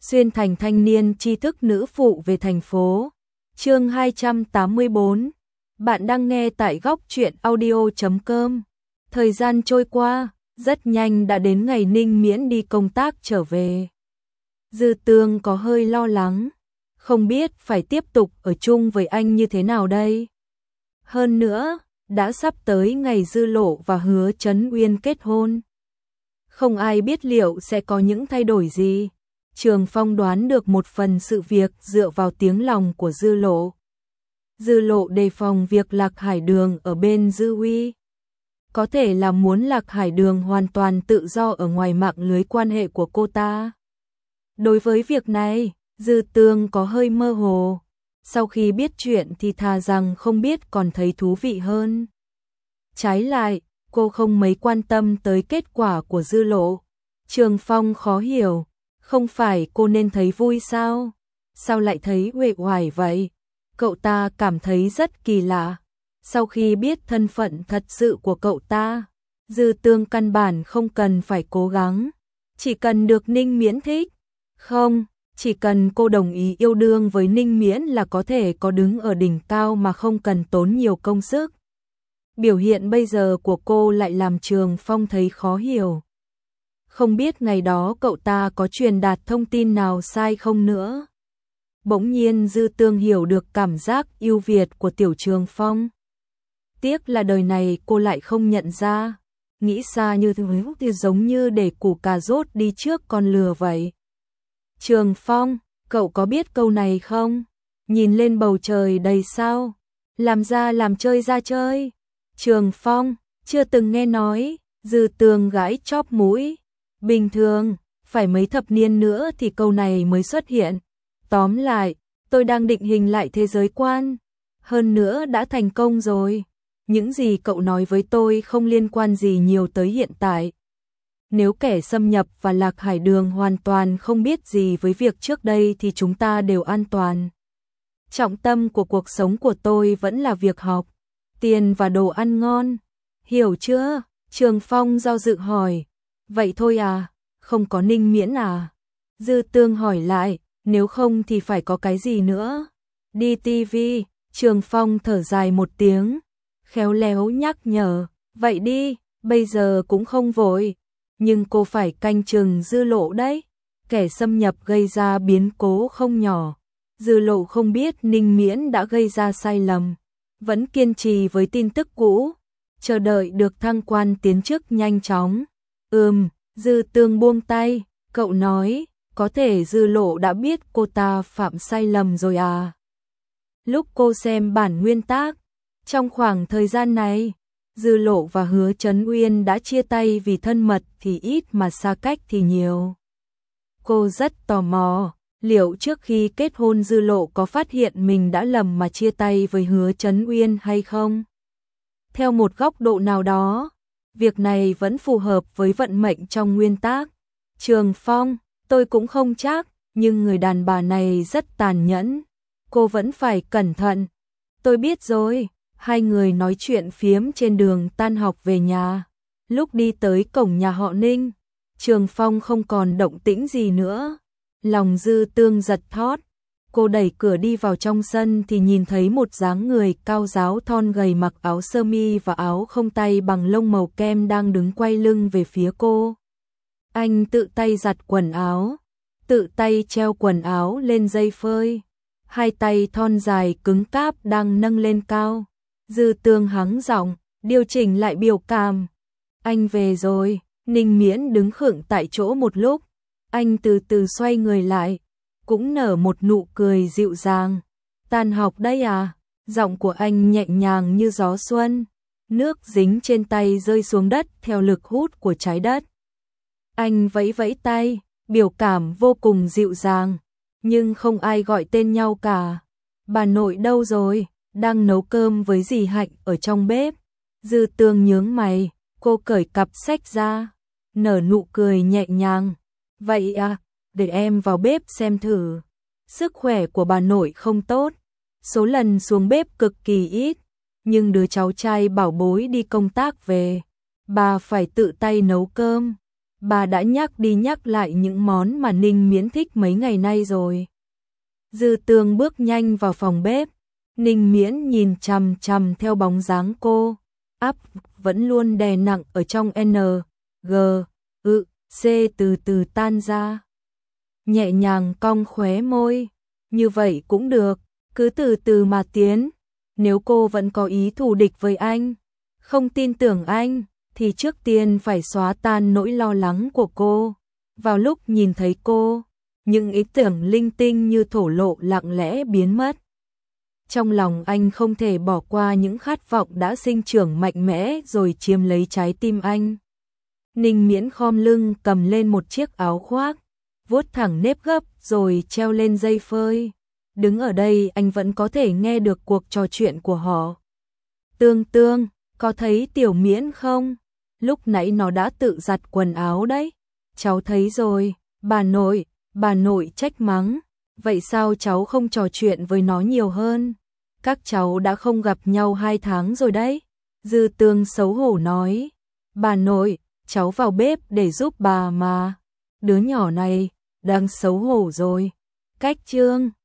xuyên thành thanh niên tri thức nữ phụ về thành phố. Chương 284. Bạn đang nghe tại góc truyện audio.com. Thời gian trôi qua, rất nhanh đã đến ngày Ninh Miễn đi công tác trở về. Dư Tương có hơi lo lắng, không biết phải tiếp tục ở chung với anh như thế nào đây. Hơn nữa, đã sắp tới ngày Dư Lộ và Hứa Chấn Uyên kết hôn. Không ai biết liệu sẽ có những thay đổi gì. Trường Phong đoán được một phần sự việc dựa vào tiếng lòng của Dư Lộ. Dư Lộ đề phòng việc Lạc Hải Đường ở bên Dư Uy. Có thể là muốn Lạc Hải Đường hoàn toàn tự do ở ngoài mạng lưới quan hệ của cô ta. Đối với việc này, Dư Tương có hơi mơ hồ. Sau khi biết chuyện thì thà rằng không biết còn thấy thú vị hơn. Trái lại, cô không mấy quan tâm tới kết quả của Dư Lộ. Trường Phong khó hiểu, không phải cô nên thấy vui sao? Sao lại thấy uể oải vậy? Cậu ta cảm thấy rất kỳ lạ. Sau khi biết thân phận thật sự của cậu ta, Dư Tương căn bản không cần phải cố gắng. Chỉ cần được Ninh Miễn thích. Không, chỉ cần cô đồng ý yêu đương với Ninh Miễn là có thể có đứng ở đỉnh cao mà không cần tốn nhiều công sức. Biểu hiện bây giờ của cô lại làm Trường Phong thấy khó hiểu. Không biết ngày đó cậu ta có truyền đạt thông tin nào sai không nữa. Bỗng nhiên Dư Tương hiểu được cảm giác ưu việt của Tiểu Trường Phong. Tiếc là đời này cô lại không nhận ra. Nghĩ xa như thế thì giống như để củ cà rốt đi trước con lừa vậy. Trường Phong, cậu có biết câu này không? Nhìn lên bầu trời đầy sao, làm ra làm chơi ra chơi. Trường Phong, chưa từng nghe nói. Dư Tương gãi chóp mũi. Bình thường, phải mấy thập niên nữa thì câu này mới xuất hiện. Tóm lại, tôi đang định hình lại thế giới quan. Hơn nữa đã thành công rồi. Những gì cậu nói với tôi không liên quan gì nhiều tới hiện tại. Nếu kẻ xâm nhập và Lạc Hải Đường hoàn toàn không biết gì với việc trước đây thì chúng ta đều an toàn. Trọng tâm của cuộc sống của tôi vẫn là việc học, tiền và đồ ăn ngon. Hiểu chưa? Trường Phong do dự hỏi. Vậy thôi à? Không có Ninh Miễn à? Dư Tương hỏi lại. Nếu không thì phải có cái gì nữa? Đi tivi. Trường Phong thở dài một tiếng, khéo léo nhắc nhở. Vậy đi, bây giờ cũng không vội. Nhưng cô phải canh chừng Dư Lộ đấy. Kẻ xâm nhập gây ra biến cố không nhỏ. Dư Lộ không biết Ninh Miễn đã gây ra sai lầm. Vẫn kiên trì với tin tức cũ. Chờ đợi được thăng quan tiến chức nhanh chóng. Dư Tương buông tay. Cậu nói, có thể Dư Lộ đã biết cô ta phạm sai lầm rồi à? Lúc cô xem bản nguyên tác, trong khoảng thời gian này, Dư Lộ và Hứa Chấn Uyên đã chia tay vì thân mật thì ít mà xa cách thì nhiều. Cô rất tò mò, liệu trước khi kết hôn Dư Lộ có phát hiện mình đã lầm mà chia tay với Hứa Chấn Uyên hay không? Theo một góc độ nào đó, việc này vẫn phù hợp với vận mệnh trong nguyên tác. Trường Phong, tôi cũng không chắc, nhưng người đàn bà này rất tàn nhẫn. Cô vẫn phải cẩn thận. Tôi biết rồi. Hai người nói chuyện phiếm trên đường tan học về nhà. Lúc đi tới cổng nhà họ Ninh, Trường Phong không còn động tĩnh gì nữa. Lòng Dư Tương giật thót. Cô đẩy cửa đi vào trong sân thì nhìn thấy một dáng người cao ráo thon gầy mặc áo sơ mi và áo không tay bằng lông màu kem đang đứng quay lưng về phía cô. Anh tự tay giặt quần áo, tự tay treo quần áo lên dây phơi. Hai tay thon dài cứng cáp đang nâng lên cao. Dư Tương hắng giọng, điều chỉnh lại biểu cảm. Anh về rồi. Ninh Miễn đứng khựng tại chỗ một lúc. Anh từ từ xoay người lại, cũng nở một nụ cười dịu dàng. Tan học đây à? Giọng của anh nhẹ nhàng như gió xuân. Nước dính trên tay rơi xuống đất theo lực hút của trái đất. Anh vẫy vẫy tay, biểu cảm vô cùng dịu dàng. Nhưng không ai gọi tên nhau cả. Bà nội đâu rồi? Đang nấu cơm với dì Hạnh ở trong bếp. Dư Tương nhướng mày, cô cởi cặp sách ra, nở nụ cười nhẹ nhàng. Vậy à, để em vào bếp xem thử. Sức khỏe của bà nội không tốt, số lần xuống bếp cực kỳ ít, nhưng đứa cháu trai bảo bối đi công tác về, bà phải tự tay nấu cơm. bà đã nhắc đi nhắc lại những món mà Ninh Miễn thích mấy ngày nay rồi. Dư Tương bước nhanh vào phòng bếp, Ninh Miễn nhìn chằm chằm theo bóng dáng cô, áp vẫn luôn đè nặng ở trong N, G, C từ từ tan ra. Nhẹ nhàng cong khóe môi, như vậy cũng được, cứ từ từ mà tiến. Nếu cô vẫn có ý thù địch với anh, không tin tưởng anh, thì trước tiên phải xóa tan nỗi lo lắng của cô. Vào lúc nhìn thấy cô, những ý tưởng linh tinh như thổ lộ lặng lẽ biến mất. Trong lòng anh không thể bỏ qua những khát vọng đã sinh trưởng mạnh mẽ rồi chiếm lấy trái tim anh. Ninh Miễn khom lưng cầm lên một chiếc áo khoác, vuốt thẳng nếp gấp rồi treo lên dây phơi. Đứng ở đây anh vẫn có thể nghe được cuộc trò chuyện của họ. Tương Tương, có thấy Tiểu Miễn không? Lúc nãy nó đã tự giặt quần áo đấy. Cháu thấy rồi, bà nội trách mắng. Vậy sao cháu không trò chuyện với nó nhiều hơn? Các cháu đã không gặp nhau 2 tháng rồi đấy. Dư Tương xấu hổ nói. Bà nội, cháu vào bếp để giúp bà mà. Đứa nhỏ này, đang xấu hổ rồi. Cách chương